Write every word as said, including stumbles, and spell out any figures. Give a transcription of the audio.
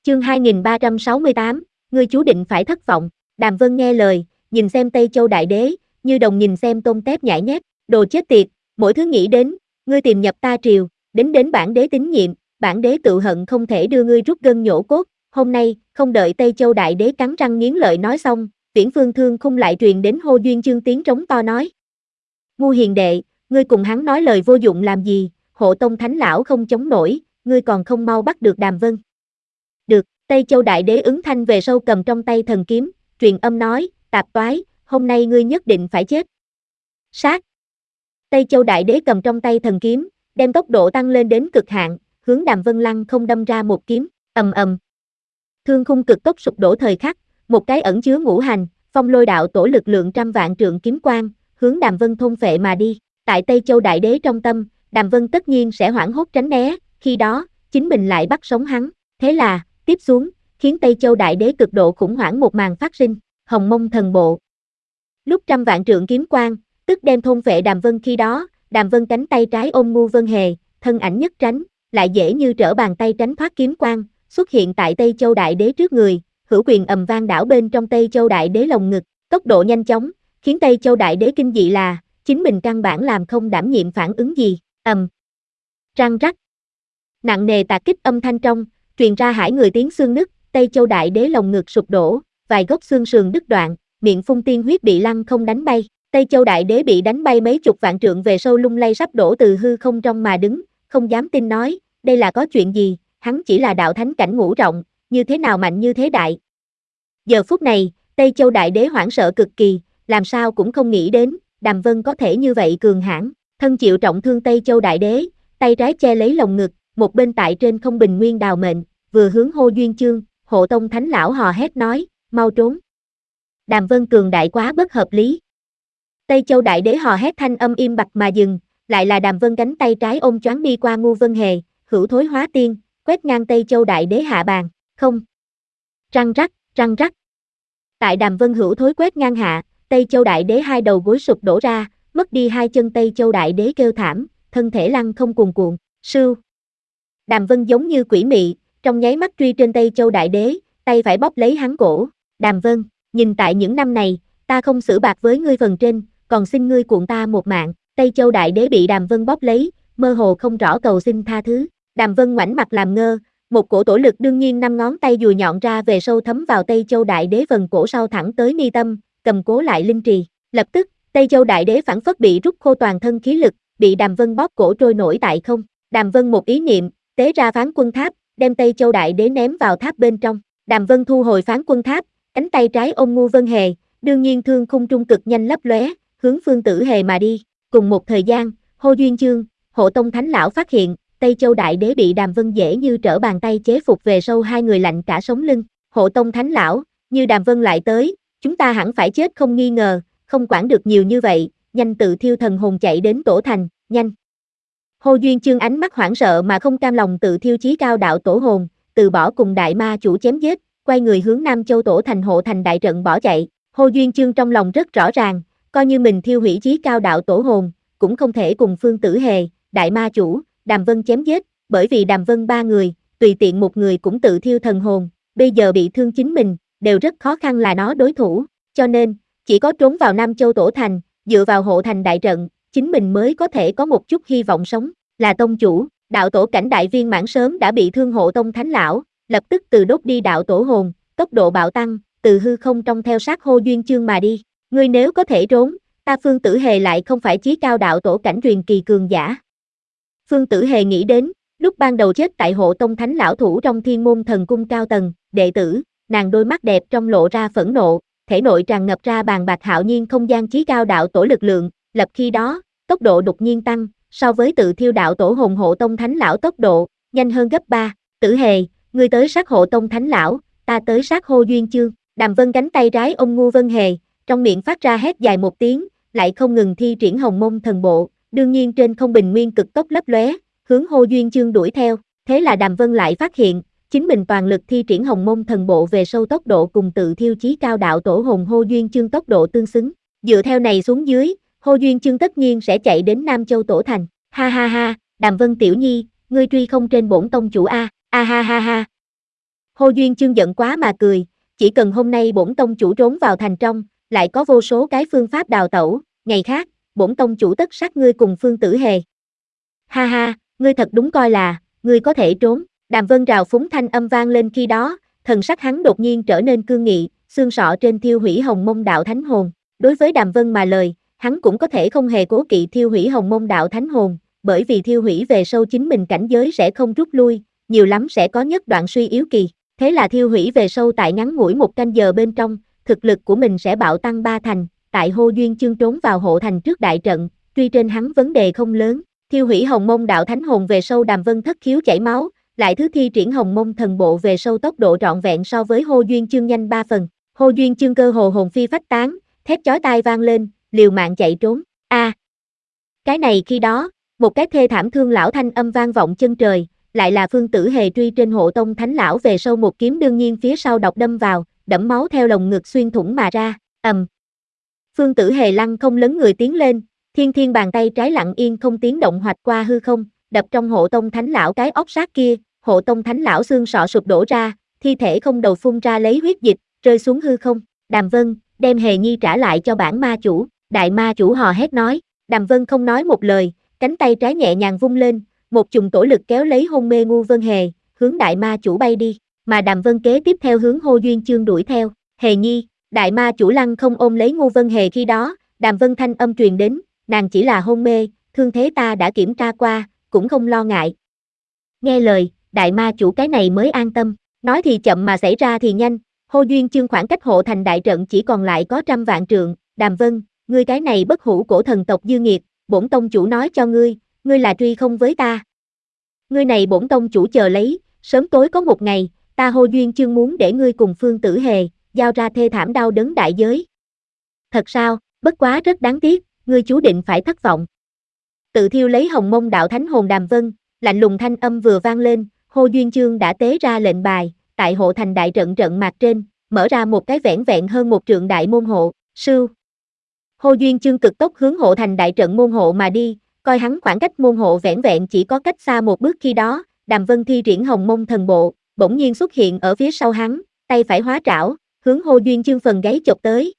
Chương hai nghìn ba trăm sáu mươi tám, ngươi chú định phải thất vọng. Đàm Vân nghe lời, nhìn xem Tây Châu Đại Đế, như đồng nhìn xem tôm tép nhãi nhép, đồ chết tiệt, mỗi thứ nghĩ đến, ngươi tìm nhập ta triều, đến đến bản đế tín nhiệm, bản đế tự hận không thể đưa ngươi rút gân nhổ cốt, hôm nay, không đợi Tây Châu Đại Đế cắn răng nghiến lợi nói xong, Viễn Phương Thương Khung lại truyền đến Hô Duyên Chương tiếng trống to nói. Ngu hiền đệ, ngươi cùng hắn nói lời vô dụng làm gì, Hộ Tông Thánh Lão không chống nổi, ngươi còn không mau bắt được Đàm Vân. Được, Tây Châu Đại Đế ứng thanh về sau cầm trong tay thần kiếm, truyền âm nói, tạp toái, hôm nay ngươi nhất định phải chết. Sát. Tây Châu Đại Đế cầm trong tay thần kiếm, đem tốc độ tăng lên đến cực hạn, hướng Đàm Vân lăng không đâm ra một kiếm, ầm ầm. Thương khung cực tốc sụp đổ thời khắc, một cái ẩn chứa ngũ hành, phong lôi đạo tổ lực lượng trăm vạn trượng kiếm quang, hướng Đàm Vân thôn phệ mà đi. Tại Tây Châu Đại Đế trong tâm, Đàm Vân tất nhiên sẽ hoảng hốt tránh né, khi đó, chính mình lại bắt sống hắn. Thế là, tiếp xuống, khiến Tây Châu Đại Đế cực độ khủng hoảng một màn phát sinh, Hồng Mông Thần Bộ. Lúc trăm vạn trượng kiếm quang, tức đem thôn phệ Đàm Vân khi đó, Đàm Vân cánh tay trái ôm Ngu Vân Hề, thân ảnh nhất tránh, lại dễ như trở bàn tay tránh thoát kiếm quang, xuất hiện tại Tây Châu Đại Đế trước người, hữu quyền ầm vang đảo bên trong Tây Châu Đại Đế lồng ngực, tốc độ nhanh chóng, khiến Tây Châu Đại Đế kinh dị là, chính mình căn bản làm không đảm nhiệm phản ứng gì, ầm. Răng rắc. Nặng nề tạc kích âm thanh trong, truyền ra hải người tiếng xương nứt, Tây Châu Đại Đế lồng ngực sụp đổ, vài gốc xương sườn đứt đoạn, miệng phun tiên huyết bị lăng không đánh bay. Tây Châu Đại Đế bị đánh bay mấy chục vạn trượng về sâu lung lay sắp đổ từ hư không trong mà đứng, không dám tin nói, đây là có chuyện gì, hắn chỉ là đạo thánh cảnh ngũ trọng, như thế nào mạnh như thế đại. Giờ phút này, Tây Châu Đại Đế hoảng sợ cực kỳ, làm sao cũng không nghĩ đến, Đàm Vân có thể như vậy cường hãn, thân chịu trọng thương Tây Châu Đại Đế, tay trái che lấy lồng ngực, một bên tại trên không bình nguyên đào mệnh, vừa hướng Hô Duyên Chương, Hộ Tông Thánh Lão hò hét nói, mau trốn. Đàm Vân cường đại quá bất hợp lý. Tây Châu Đại Đế hò hét thanh âm im bặt mà dừng, lại là Đàm Vân cánh tay trái ôm choáng đi qua Ngu Vân Hề, hữu thối hóa tiên, quét ngang Tây Châu Đại Đế hạ bàn, không. Răng rắc, răng rắc. Tại Đàm Vân hữu thối quét ngang hạ, Tây Châu Đại Đế hai đầu gối sụp đổ ra, mất đi hai chân Tây Châu Đại Đế kêu thảm, thân thể lăn không cuồn cuộn, sưu. Đàm Vân giống như quỷ mị, trong nháy mắt truy trên Tây Châu Đại Đế, tay phải bóp lấy hắn cổ, Đàm Vân, nhìn tại những năm này, ta không xử bạc với ngươi phần trên, còn xin ngươi cuộn ta một mạng. Tây Châu Đại Đế bị Đàm Vân bóp lấy, mơ hồ không rõ cầu xin tha thứ. Đàm Vân ngoảnh mặt làm ngơ, một cổ tổ lực đương nhiên năm ngón tay dùi nhọn ra về sâu thấm vào Tây Châu Đại Đế phần cổ sau thẳng tới mi tâm, cầm cố lại linh trì. Lập tức, Tây Châu Đại Đế phảng phất bị rút khô toàn thân khí lực, bị Đàm Vân bóp cổ trôi nổi tại không. Đàm Vân một ý niệm, tế ra Phán Quân Tháp, đem Tây Châu Đại Đế ném vào tháp bên trong. Đàm Vân thu hồi Phán Quân Tháp, cánh tay trái ôm Ngu Vân Hề, đương nhiên thương khung trung cực nhanh lấp lóe, hướng Phương Tử Hề mà đi. Cùng một thời gian, Hô Duyên Chương, Hộ Tông Thánh Lão phát hiện, Tây Châu Đại Đế bị Đàm Vân dễ như trở bàn tay chế phục về sâu, hai người lạnh cả sống lưng. Hộ Tông Thánh Lão, như Đàm Vân lại tới, chúng ta hẳn phải chết không nghi ngờ, không quản được nhiều như vậy, nhanh tự thiêu thần hồn chạy đến Tổ Thành, nhanh. Hô Duyên Chương ánh mắt hoảng sợ mà không cam lòng tự thiêu chí cao đạo tổ hồn, từ bỏ cùng đại ma chủ chém giết, quay người hướng Nam Châu Tổ Thành Hộ Thành đại trận bỏ chạy. Hô Duyên Chương trong lòng rất rõ ràng, coi như mình thiêu hủy chí cao đạo tổ hồn, cũng không thể cùng Phương Tử Hề, đại ma chủ, Đàm Vân chém giết, bởi vì Đàm Vân ba người, tùy tiện một người cũng tự thiêu thần hồn, bây giờ bị thương chính mình, đều rất khó khăn là nó đối thủ, cho nên, chỉ có trốn vào Nam Châu Tổ Thành, dựa vào Hộ Thành đại trận, chính mình mới có thể có một chút hy vọng sống, là tông chủ, đạo tổ cảnh đại viên mãn sớm đã bị thương Hộ Tông Thánh Lão, lập tức từ đốt đi đạo tổ hồn, tốc độ bạo tăng, từ hư không trong theo sát Hô Duyên Chương mà đi. Ngươi nếu có thể trốn, ta Phương Tử Hề lại không phải chí cao đạo tổ cảnh truyền kỳ cường giả. Phương Tử Hề nghĩ đến, lúc ban đầu chết tại Hộ Tông Thánh Lão thủ trong Thiên Môn Thần Cung cao tầng, đệ tử, nàng đôi mắt đẹp trong lộ ra phẫn nộ, thể nội tràn ngập ra bàn bạc hạo nhiên không gian chí cao đạo tổ lực lượng, lập khi đó, tốc độ đột nhiên tăng, so với tự thiêu đạo tổ hồn Hộ Tông Thánh Lão tốc độ, nhanh hơn gấp ba. Tử Hề, ngươi tới sát Hộ Tông Thánh Lão, ta tới sát Hô Duyên Chương. Đàm Vân cánh tay trái ôm Ngu Vân Hề, trong miệng phát ra hét dài một tiếng, lại không ngừng thi triển Hồng Mông Thần Bộ, đương nhiên trên không bình nguyên cực tốc lấp lóe, hướng Hô Duyên Chương đuổi theo. Thế là Đàm Vân lại phát hiện, chính mình toàn lực thi triển Hồng Mông Thần Bộ về sâu tốc độ cùng tự thiêu chí cao đạo tổ hồn Hô Duyên Chương tốc độ tương xứng. Dựa theo này xuống dưới, Hô Duyên Chương tất nhiên sẽ chạy đến Nam Châu Tổ Thành. Ha ha ha, Đàm Vân tiểu nhi, ngươi truy không trên bổn tông chủ a, a ha ha ha. Hồ Duyên Chương giận quá mà cười, chỉ cần hôm nay bổn tông chủ trốn vào thành trong, lại có vô số cái phương pháp đào tẩu, ngày khác, bổn tông chủ tất sát ngươi cùng Phương Tử Hề. Ha ha, ngươi thật đúng coi là, ngươi có thể trốn. Đàm Vân rào phúng thanh âm vang lên khi đó, thần sắc hắn đột nhiên trở nên cương nghị, xương sọ trên thiêu hủy hồng mông đạo thánh hồn. Đối với Đàm Vân mà lời, hắn cũng có thể không hề cố kỵ thiêu hủy hồng mông đạo thánh hồn, bởi vì thiêu hủy về sâu chính mình cảnh giới sẽ không rút lui, nhiều lắm sẽ có nhất đoạn suy yếu kỳ. Thế là thiêu hủy về sâu tại ngắn ngủi một canh giờ bên trong, thực lực của mình sẽ bạo tăng ba thành, tại Hồ Duyên Chương trốn vào hộ thành trước đại trận, truy trên hắn vấn đề không lớn. Thiêu hủy hồng mông đạo thánh hồn về sâu Đàm Vân thất khiếu chảy máu, lại thứ thi triển hồng mông thần bộ về sâu tốc độ trọn vẹn so với Hồ Duyên Chương nhanh ba phần. Hồ Duyên Chương cơ hồ hồn phi phách tán, thét chói tai vang lên, liều mạng chạy trốn. A, à, cái này khi đó, một cái thê thảm thương lão thanh âm vang vọng chân trời, lại là Phương Tử Hề truy trên hộ tông thánh lão về sâu một kiếm đương nhiên phía sau độc đâm vào, đẫm máu theo lồng ngực xuyên thủng mà ra, ầm. Phương Tử Hề lăng không lấn người tiến lên, thiên thiên bàn tay trái lặng yên không tiếng động hoạch qua hư không, đập trong hộ tông thánh lão cái ốc sát kia, hộ tông thánh lão xương sọ sụp đổ ra, thi thể không đầu phun ra lấy huyết dịch, rơi xuống hư không. Đàm Vân, đem Hề Nhi trả lại cho bản ma chủ, đại ma chủ hò hét nói. Đàm Vân không nói một lời, cánh tay trái nhẹ nhàng vung lên, một chùm tổ lực kéo lấy hôn mê Ngu Vân Hề, hướng đại ma chủ bay đi, mà Đàm Vân kế tiếp theo hướng Hồ Duyên Chương đuổi theo. Hề Nhi, đại ma chủ lăng không ôm lấy Ngu Vân Hề khi đó, Đàm Vân thanh âm truyền đến, nàng chỉ là hôn mê, thương thế ta đã kiểm tra qua, cũng không lo ngại. Nghe lời, đại ma chủ cái này mới an tâm, nói thì chậm mà xảy ra thì nhanh, Hồ Duyên Chương khoảng cách hộ thành đại trận chỉ còn lại có trăm vạn trượng. Đàm Vân, ngươi cái này bất hủ cổ thần tộc dư nghiệt, bổn tông chủ nói cho ngươi, ngươi là truy không với ta. Ngươi này bổn tông chủ chờ lấy, sớm tối có một ngày, ta Hồ Duyên Chương muốn để ngươi cùng Phương Tử Hề, giao ra thê thảm đau đớn đại giới. Thật sao, bất quá rất đáng tiếc, ngươi chú định phải thất vọng. Tự thiêu lấy hồng mông đạo thánh hồn Đàm Vân, lạnh lùng thanh âm vừa vang lên, Hồ Duyên Chương đã tế ra lệnh bài, tại hộ thành đại trận trận mạc trên, mở ra một cái vẻn vẹn hơn một trượng đại môn hộ, sưu. Hồ Duyên Chương cực tốc hướng hộ thành đại trận môn hộ mà đi, coi hắn khoảng cách môn hộ vẻn vẹn chỉ có cách xa một bước khi đó, Đàm Vân thi triển hồng mông thần bộ, bỗng nhiên xuất hiện ở phía sau hắn, tay phải hóa trảo, hướng Hồ Duyên Chương phần gáy chộp tới,